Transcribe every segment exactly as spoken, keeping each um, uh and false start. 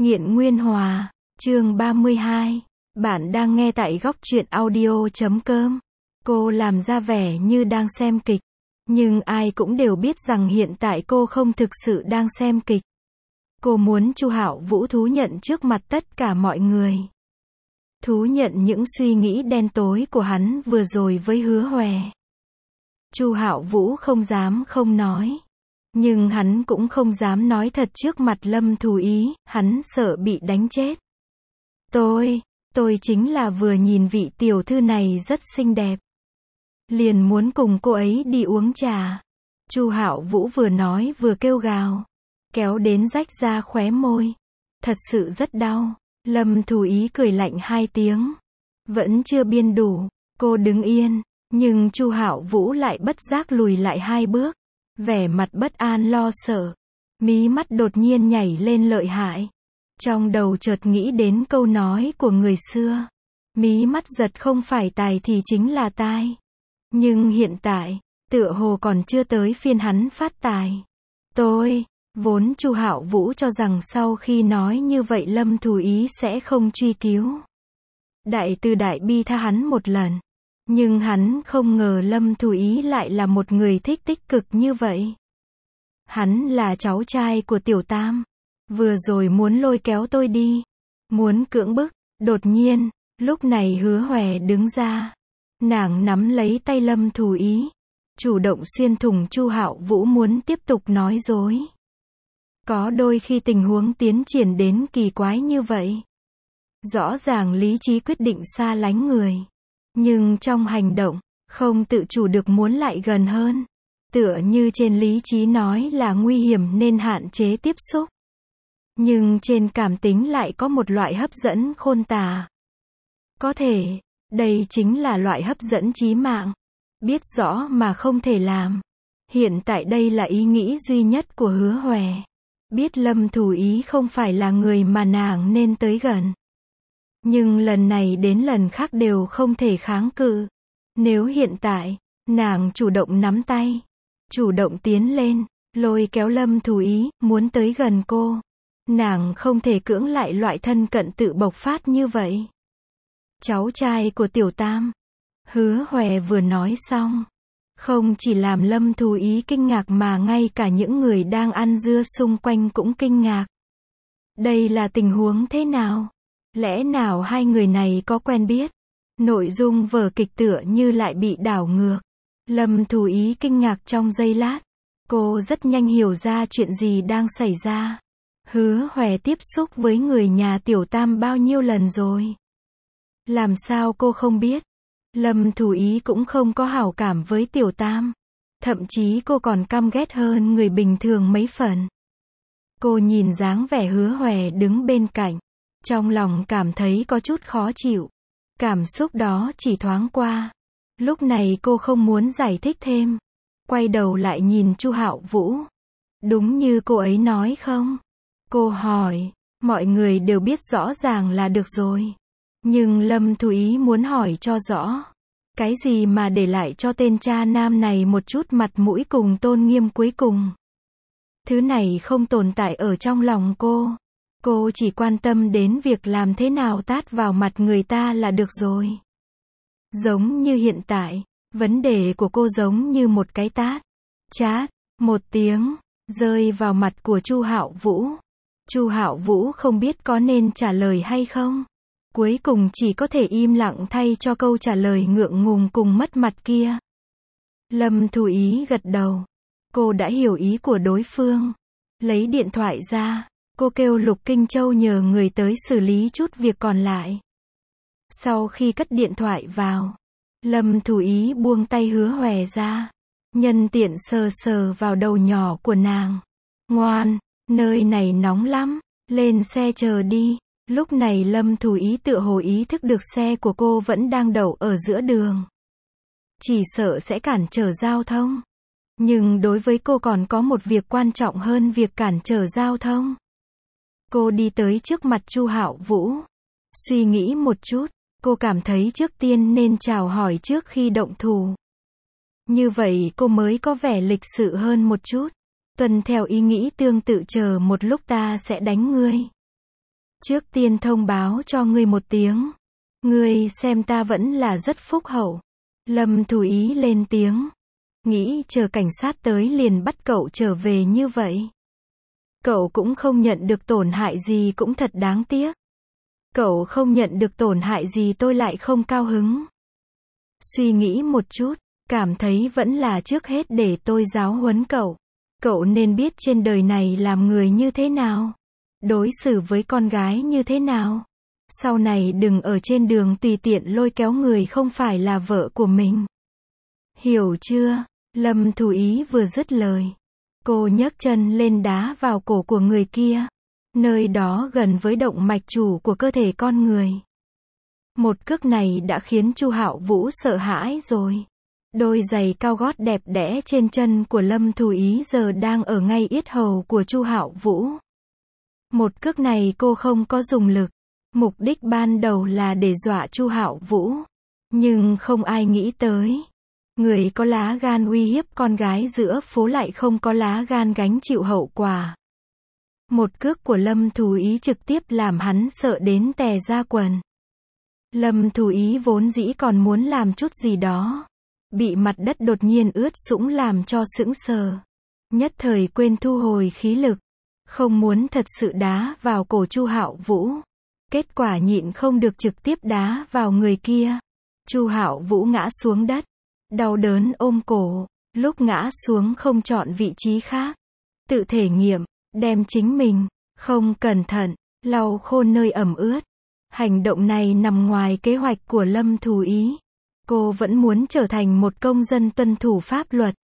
Nghiện Nguyên Hòa, chương ba mươi hai. Bạn đang nghe tại góc truyện audio chấm com. Cô làm ra vẻ như đang xem kịch, nhưng ai cũng đều biết rằng hiện tại cô không thực sự đang xem kịch. Cô muốn Chu Hạo Vũ thú nhận trước mặt tất cả mọi người. Thú nhận những suy nghĩ đen tối của hắn vừa rồi với Hứa Hòe. Chu Hạo Vũ không dám không nói. Nhưng hắn cũng không dám nói thật trước mặt Lâm Thù Ý, hắn sợ bị đánh chết. Tôi, tôi chính là vừa nhìn vị tiểu thư này rất xinh đẹp. Liền muốn cùng cô ấy đi uống trà. Chu Hạo Vũ vừa nói vừa kêu gào. Kéo đến rách ra khóe môi. Thật sự rất đau. Lâm Thù Ý cười lạnh hai tiếng. Vẫn chưa biên đủ, cô đứng yên, nhưng Chu Hạo Vũ lại bất giác lùi lại hai bước. Vẻ mặt bất an lo sợ, mí mắt đột nhiên nhảy lên lợi hại. Trong đầu chợt nghĩ đến câu nói của người xưa, mí mắt giật không phải tài thì chính là tai. Nhưng hiện tại, tựa hồ còn chưa tới phiên hắn phát tài. Tôi, vốn Chu Hạo Vũ cho rằng sau khi nói như vậy Lâm Thù Ý sẽ không truy cứu. Đại từ đại bi tha hắn một lần. Nhưng hắn không ngờ Lâm Thù Ý lại là một người thích tích cực như vậy. Hắn là cháu trai của Tiểu Tam. Vừa rồi muốn lôi kéo tôi đi. Muốn cưỡng bức. Đột nhiên, lúc này Hứa Hòe đứng ra. Nàng nắm lấy tay Lâm Thù Ý. Chủ động xuyên thủng Chu Hạo Vũ muốn tiếp tục nói dối. Có đôi khi tình huống tiến triển đến kỳ quái như vậy. Rõ ràng lý trí quyết định xa lánh người. Nhưng trong hành động, không tự chủ được muốn lại gần hơn. Tựa như trên lý trí nói là nguy hiểm nên hạn chế tiếp xúc. Nhưng trên cảm tính lại có một loại hấp dẫn khôn tả. Có thể, đây chính là loại hấp dẫn chí mạng. Biết rõ mà không thể làm. Hiện tại đây là ý nghĩ duy nhất của Hứa Hòe. Biết Lâm Thù Ý không phải là người mà nàng nên tới gần. Nhưng lần này đến lần khác đều không thể kháng cự. Nếu hiện tại, nàng chủ động nắm tay, chủ động tiến lên, lôi kéo Lâm Thù Ý, muốn tới gần cô. Nàng không thể cưỡng lại loại thân cận tự bộc phát như vậy. Cháu trai của Tiểu Tam. Hứa Hòe vừa nói xong. Không chỉ làm Lâm Thù Ý kinh ngạc mà ngay cả những người đang ăn dưa xung quanh cũng kinh ngạc. Đây là tình huống thế nào? Lẽ nào hai người này có quen biết? Nội dung vở kịch tựa như lại bị đảo ngược. Lâm Thù Ý kinh ngạc trong giây lát. Cô rất nhanh hiểu ra chuyện gì đang xảy ra. Hứa Hòe tiếp xúc với người nhà Tiểu Tam bao nhiêu lần rồi? Làm sao cô không biết? Lâm Thù Ý cũng không có hảo cảm với Tiểu Tam. Thậm chí cô còn căm ghét hơn người bình thường mấy phần. Cô nhìn dáng vẻ Hứa Hòe đứng bên cạnh. Trong lòng cảm thấy có chút khó chịu. Cảm xúc đó chỉ thoáng qua. Lúc này cô không muốn giải thích thêm. Quay đầu lại nhìn Chu Hạo Vũ. Đúng như cô ấy nói không? Cô hỏi. Mọi người đều biết rõ ràng là được rồi. Nhưng Lâm Thù Ý muốn hỏi cho rõ. Cái gì mà để lại cho tên cha nam này một chút mặt mũi cùng tôn nghiêm cuối cùng? Thứ này không tồn tại ở trong lòng cô. Cô chỉ quan tâm đến việc làm thế nào tát vào mặt người ta là được rồi. Giống như hiện tại, vấn đề của cô giống như một cái tát. Chát, một tiếng, rơi vào mặt của Chu Hạo Vũ. Chu Hạo Vũ không biết có nên trả lời hay không. Cuối cùng chỉ có thể im lặng thay cho câu trả lời ngượng ngùng cùng mất mặt kia. Lâm Thù Ý gật đầu. Cô đã hiểu ý của đối phương. Lấy điện thoại ra. Cô kêu Lục Kinh Châu nhờ người tới xử lý chút việc còn lại. Sau khi cất điện thoại vào, Lâm Thù Ý buông tay Hứa Hòe ra. Nhân tiện sờ sờ vào đầu nhỏ của nàng. Ngoan, nơi này nóng lắm, lên xe chờ đi. Lúc này Lâm Thù Ý tựa hồ ý thức được xe của cô vẫn đang đậu ở giữa đường. Chỉ sợ sẽ cản trở giao thông. Nhưng đối với cô còn có một việc quan trọng hơn việc cản trở giao thông. Cô đi tới trước mặt Chu Hạo Vũ. Suy nghĩ một chút, cô cảm thấy trước tiên nên chào hỏi trước khi động thủ. Như vậy cô mới có vẻ lịch sự hơn một chút. Tuân theo ý nghĩ tương tự chờ một lúc ta sẽ đánh ngươi. Trước tiên thông báo cho ngươi một tiếng. Ngươi xem ta vẫn là rất phúc hậu. Lâm Thù Ý lên tiếng. Nghĩ chờ cảnh sát tới liền bắt cậu trở về như vậy. Cậu cũng không nhận được tổn hại gì cũng thật đáng tiếc. Cậu không nhận được tổn hại gì tôi lại không cao hứng. Suy nghĩ một chút, cảm thấy vẫn là trước hết để tôi giáo huấn cậu. Cậu nên biết trên đời này làm người như thế nào. Đối xử với con gái như thế nào. Sau này đừng ở trên đường tùy tiện lôi kéo người không phải là vợ của mình. Hiểu chưa? Lâm Thù Ý vừa dứt lời. Cô nhấc chân lên đá vào cổ của người kia. Nơi đó gần với động mạch chủ của cơ thể con người. Một cước này đã khiến Chu Hạo Vũ sợ hãi rồi. Đôi giày cao gót đẹp đẽ trên chân của Lâm Thù Ý giờ đang ở ngay yết hầu của Chu Hạo Vũ. Một cước này cô không có dùng lực. Mục đích ban đầu là để dọa Chu Hạo Vũ. Nhưng không ai nghĩ tới. Người có lá gan uy hiếp con gái giữa phố lại không có lá gan gánh chịu hậu quả. Một cước của Lâm Thù Ý trực tiếp làm hắn sợ đến tè ra quần. Lâm Thù Ý vốn dĩ còn muốn làm chút gì đó. Bị mặt đất đột nhiên ướt sũng làm cho sững sờ. Nhất thời quên thu hồi khí lực. Không muốn thật sự đá vào cổ Chu Hạo Vũ. Kết quả nhịn không được trực tiếp đá vào người kia. Chu Hạo Vũ ngã xuống đất. Đau đớn ôm cổ. Lúc ngã xuống không chọn vị trí khác. Tự thể nghiệm. Đem chính mình. Không cẩn thận. Lau khô nơi ẩm ướt. Hành động này nằm ngoài kế hoạch của Lâm Thù Ý. Cô vẫn muốn trở thành một công dân tuân thủ pháp luật.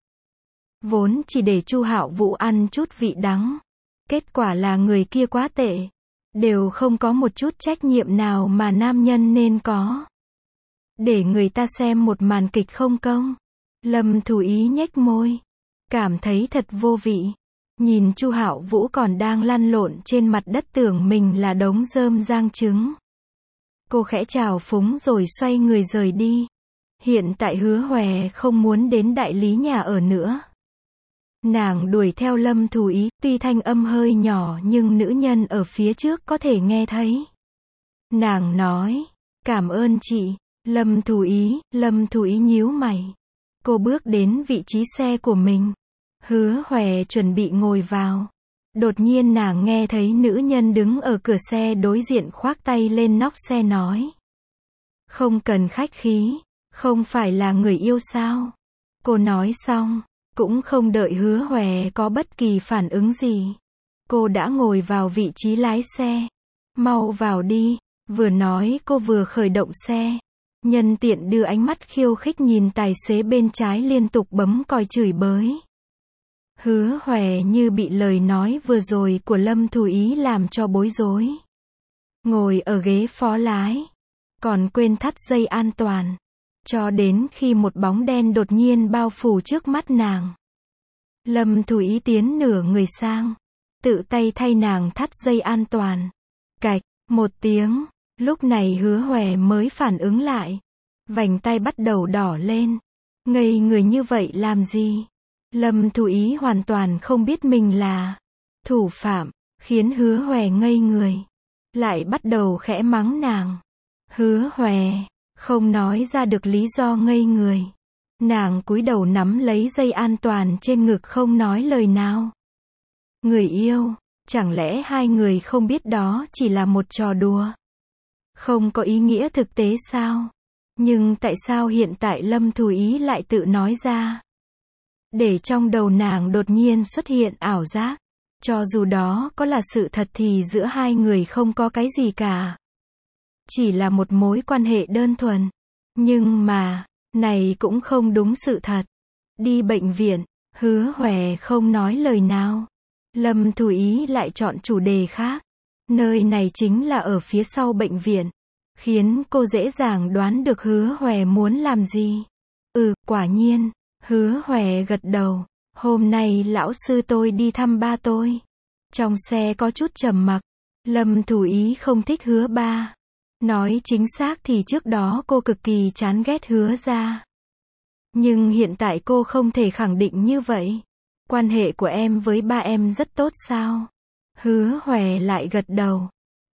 Vốn chỉ để Chu Hạo Vũ ăn chút vị đắng. Kết quả là người kia quá tệ. Đều không có một chút trách nhiệm nào mà nam nhân nên có. Để người ta xem một màn kịch không công. Lâm Thù Ý nhếch môi. Cảm thấy thật vô vị. Nhìn Chu Hạo Vũ còn đang lăn lộn trên mặt đất tưởng mình là đống rơm rang trứng. Cô khẽ chào phúng rồi xoay người rời đi. Hiện tại Hứa Hòe không muốn đến đại lý nhà ở nữa. Nàng đuổi theo Lâm Thù Ý, tuy thanh âm hơi nhỏ nhưng nữ nhân ở phía trước có thể nghe thấy. Nàng nói, cảm ơn chị. Lâm Thù Ý, Lâm Thù Ý nhíu mày. Cô bước đến vị trí xe của mình. Hứa Hòe chuẩn bị ngồi vào. Đột nhiên nàng nghe thấy nữ nhân đứng ở cửa xe đối diện khoác tay lên nóc xe nói. Không cần khách khí, không phải là người yêu sao? Cô nói xong, cũng không đợi Hứa Hòe có bất kỳ phản ứng gì. Cô đã ngồi vào vị trí lái xe. Mau vào đi, vừa nói cô vừa khởi động xe. Nhân tiện đưa ánh mắt khiêu khích nhìn tài xế bên trái liên tục bấm còi chửi bới. Hứa Hòe như bị lời nói vừa rồi của Lâm Thù Ý làm cho bối rối. Ngồi ở ghế phó lái. Còn quên thắt dây an toàn. Cho đến khi một bóng đen đột nhiên bao phủ trước mắt nàng. Lâm Thù Ý tiến nửa người sang. Tự tay thay nàng thắt dây an toàn. Cạch, một tiếng. Lúc này Hứa Hòe mới phản ứng lại. Vành tay bắt đầu đỏ lên. Ngây người như vậy làm gì? Lâm Thù Ý hoàn toàn không biết mình là thủ phạm, khiến Hứa Hòe ngây người. Lại bắt đầu khẽ mắng nàng. Hứa Hòe không nói ra được lý do ngây người. Nàng cúi đầu nắm lấy dây an toàn trên ngực không nói lời nào. Người yêu, chẳng lẽ hai người không biết đó chỉ là một trò đùa? Không có ý nghĩa thực tế sao? Nhưng tại sao hiện tại Lâm Thù Ý lại tự nói ra? Để trong đầu nàng đột nhiên xuất hiện ảo giác. Cho dù đó có là sự thật thì giữa hai người không có cái gì cả. Chỉ là một mối quan hệ đơn thuần. Nhưng mà, này cũng không đúng sự thật. Đi bệnh viện, Hứa Hòe không nói lời nào. Lâm Thù Ý lại chọn chủ đề khác. Nơi này chính là ở phía sau bệnh viện. Khiến cô dễ dàng đoán được Hứa Hòe muốn làm gì. Ừ, quả nhiên. Hứa Hòe gật đầu. Hôm nay lão sư tôi đi thăm ba tôi. Trong xe có chút trầm mặc. Lâm Thù Ý không thích Hứa ba. Nói chính xác thì trước đó cô cực kỳ chán ghét Hứa gia. Nhưng hiện tại cô không thể khẳng định như vậy. Quan hệ của em với ba em rất tốt sao? Hứa Hòe lại gật đầu.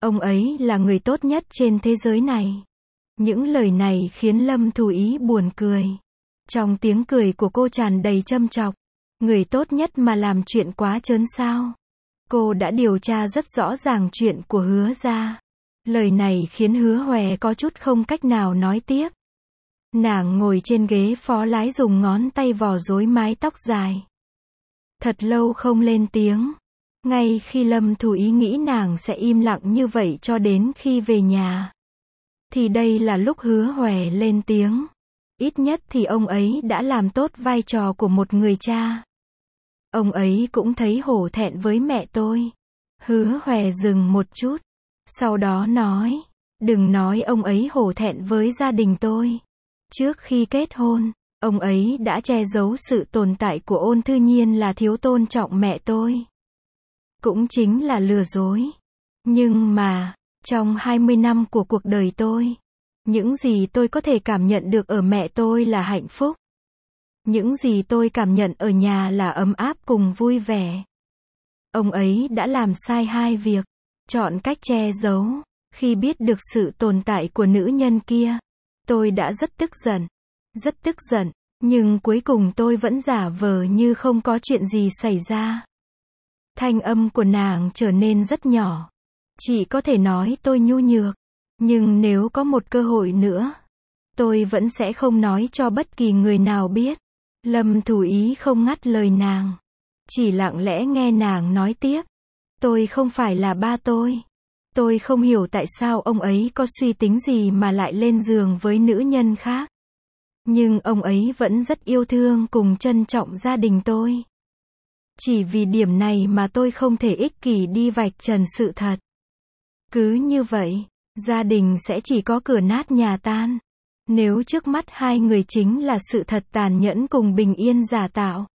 Ông ấy là người tốt nhất trên thế giới này. Những lời này khiến Lâm Thù Ý buồn cười. Trong tiếng cười của cô tràn đầy châm chọc. Người tốt nhất mà làm chuyện quá trớn sao? Cô đã điều tra rất rõ ràng chuyện của Hứa gia. Lời này khiến Hứa Hòe có chút không cách nào nói tiếp. Nàng ngồi trên ghế phó lái dùng ngón tay vò rối mái tóc dài. Thật lâu không lên tiếng. Ngay khi Lâm Thù Ý nghĩ nàng sẽ im lặng như vậy cho đến khi về nhà, thì đây là lúc Hứa Hòe lên tiếng. Ít nhất thì ông ấy đã làm tốt vai trò của một người cha. Ông ấy cũng thấy hổ thẹn với mẹ tôi. Hứa Hòe dừng một chút. Sau đó nói, đừng nói ông ấy hổ thẹn với gia đình tôi. Trước khi kết hôn, ông ấy đã che giấu sự tồn tại của Ôn Thư Nhiên là thiếu tôn trọng mẹ tôi. Cũng chính là lừa dối. Nhưng mà, trong hai mươi năm của cuộc đời tôi, những gì tôi có thể cảm nhận được ở mẹ tôi là hạnh phúc. Những gì tôi cảm nhận ở nhà là ấm áp cùng vui vẻ. Ông ấy đã làm sai hai việc. Chọn cách che giấu. Khi biết được sự tồn tại của nữ nhân kia, tôi đã rất tức giận. Rất tức giận. Nhưng cuối cùng tôi vẫn giả vờ như không có chuyện gì xảy ra. Thanh âm của nàng trở nên rất nhỏ. Chỉ có thể nói tôi nhu nhược. Nhưng nếu có một cơ hội nữa, tôi vẫn sẽ không nói cho bất kỳ người nào biết. Lâm Thù Ý không ngắt lời nàng. Chỉ lặng lẽ nghe nàng nói tiếp. Tôi không phải là ba tôi. Tôi không hiểu tại sao ông ấy có suy tính gì mà lại lên giường với nữ nhân khác. Nhưng ông ấy vẫn rất yêu thương cùng trân trọng gia đình tôi. Chỉ vì điểm này mà tôi không thể ích kỷ đi vạch trần sự thật. Cứ như vậy, gia đình sẽ chỉ có cửa nát nhà tan. Nếu trước mắt hai người chính là sự thật tàn nhẫn cùng bình yên giả tạo,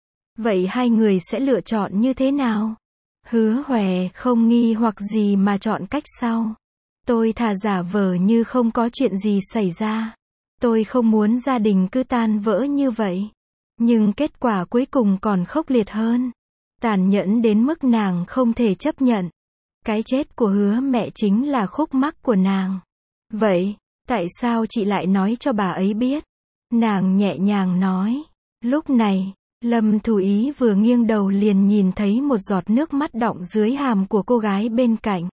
vậy hai người sẽ lựa chọn như thế nào? Hứa Hòe không nghi hoặc gì mà chọn cách sau. Tôi thà giả vờ như không có chuyện gì xảy ra. Tôi không muốn gia đình cứ tan vỡ như vậy. Nhưng kết quả cuối cùng còn khốc liệt hơn. Tàn nhẫn đến mức nàng không thể chấp nhận. Cái chết của Hứa mẹ chính là khúc mắc của nàng. Vậy, tại sao chị lại nói cho bà ấy biết? Nàng nhẹ nhàng nói. Lúc này, Lâm Thù Ý vừa nghiêng đầu liền nhìn thấy một giọt nước mắt đọng dưới hàm của cô gái bên cạnh.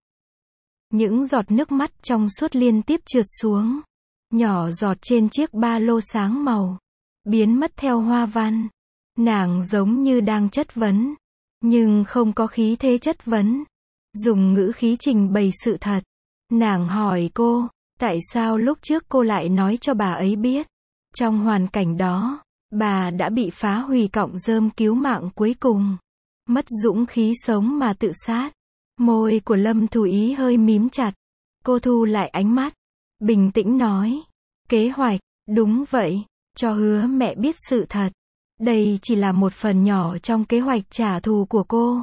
Những giọt nước mắt trong suốt liên tiếp trượt xuống. Nhỏ giọt trên chiếc ba lô sáng màu. Biến mất theo hoa văn. Nàng giống như đang chất vấn. Nhưng không có khí thế chất vấn. Dùng ngữ khí trình bày sự thật. Nàng hỏi cô, tại sao lúc trước cô lại nói cho bà ấy biết? Trong hoàn cảnh đó, bà đã bị phá hủy cọng rơm cứu mạng cuối cùng. Mất dũng khí sống mà tự sát. Môi của Lâm Thù Ý hơi mím chặt. Cô thu lại ánh mắt. Bình tĩnh nói. Kế hoạch, đúng vậy. Cho Hứa mẹ biết sự thật. Đây chỉ là một phần nhỏ trong kế hoạch trả thù của cô.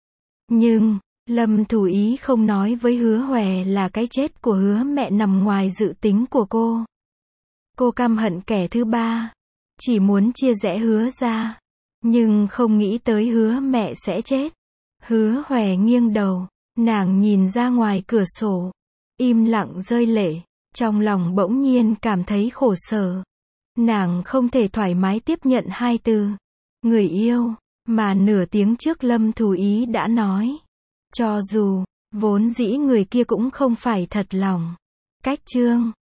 Nhưng, Lâm Thù Ý không nói với Hứa Hòe là cái chết của Hứa mẹ nằm ngoài dự tính của cô. Cô căm hận kẻ thứ ba. Chỉ muốn chia rẽ Hứa ra. Nhưng không nghĩ tới Hứa mẹ sẽ chết. Hứa Hòe nghiêng đầu. Nàng nhìn ra ngoài cửa sổ. Im lặng rơi lệ. Trong lòng bỗng nhiên cảm thấy khổ sở. Nàng không thể thoải mái tiếp nhận hai từ người yêu mà nửa tiếng trước Lâm Thù Ý đã nói. Cho dù vốn dĩ người kia cũng không phải thật lòng. Cách chương